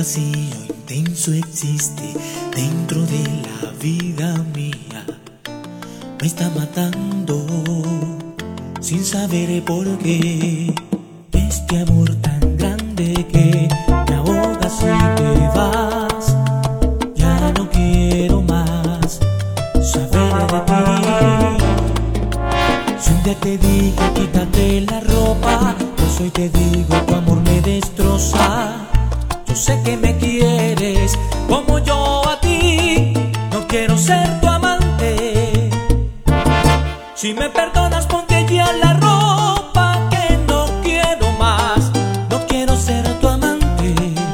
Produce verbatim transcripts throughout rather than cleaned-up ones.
vacío intenso existe dentro de la vida mía. Me está matando sin saber por qué. Este amor tan grande que me ahoga si te vas. Ya no quiero más saber de ti. Si un día te dije quítate la ropa, pues hoy te digo tu amor me destroza. Yo sé que me quieres como yo a ti, no quiero ser tu amante. Si me perdonas ponte ya la ropa, que no quiero más, no quiero ser tu amante.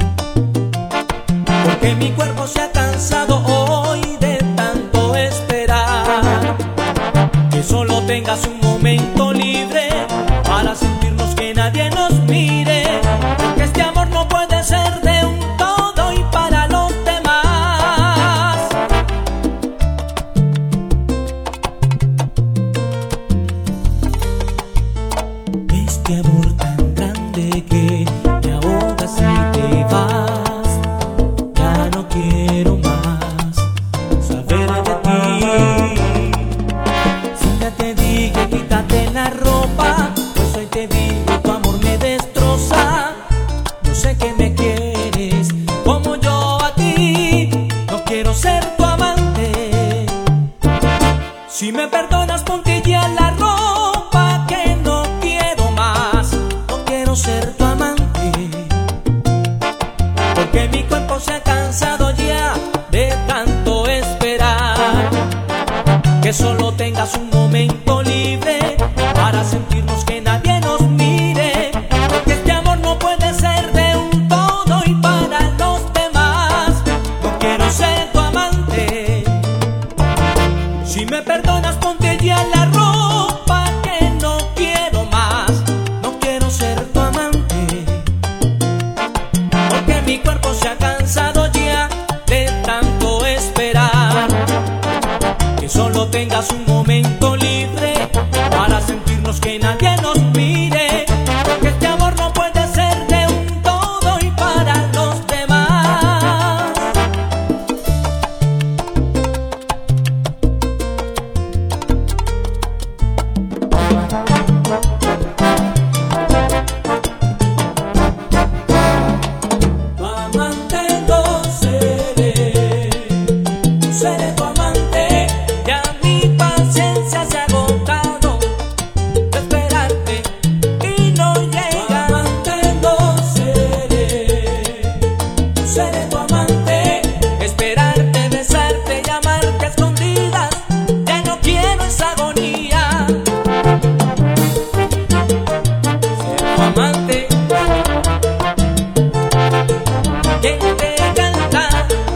Porque mi cuerpo se ha cansado hoy de tanto esperar. Que solo tengas un momento libre para sentirnos, que nadie nos mire. Porque este amor no puede ser de un todo y para los demás. Este amor tan grande que me ahoga si te vas. Ya no quiero más saber de ti. Si ya te dije quítate la ropa, pues hoy te digo tu amor me destroza. Yo sé que me quieres como yo a ti, no quiero ser tu amante. Si me perdonas ponte ya la ropa, que no quiero más, no quiero ser tu amante. Porque mi cuerpo se ha cansado ya de tanto esperar. Que solo tengas un momento libre para sentirnos, que nadie nos mire. Porque este amor no puede ser de un todo y para los demás. No quiero ser tu amante. Si me perdonas ponte ya la ropa, que no quiero más, no quiero ser tu amante. Porque mi cuerpo se ha cansado ya de tanto esperar. Que solo tengas un momento libre para sentirnos, que nadie nos mire. Porque este amor no puede ser de un todo y para los demás. Tu amante no seré, no seré tu amante. Ya mi paciencia se ha agotado de esperarte y no llega. Tu amante no seré, no seré tu amante. Esperarte, besarte, llamarte a escondidas, ya no quiero esa agonía. Ser tu amante, quien te canta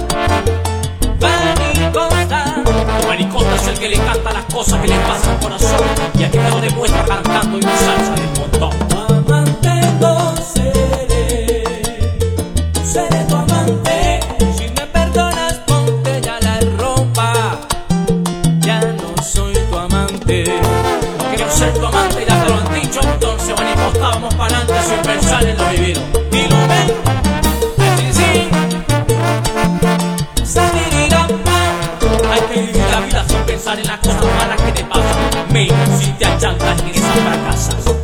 Maricosta. Maricosta es el que le canta las cosas que le pasan al corazón, y aquí me lo demuestra cantando una salsa del montón. Tu amante no seré, no seré tu amante. Si me perdonas ponte ya la ropa, ya no soy tu amante. No quiero ser tu amante, ya te lo han dicho. Entonces Maricosta, vamos para adelante sin pensar en lo vivido. Y lo ven, así sí, sabirirapa. Hay que vivir la vida sin pensar en las cosas malas que te pasan. Me si te achantas en esas fracasas.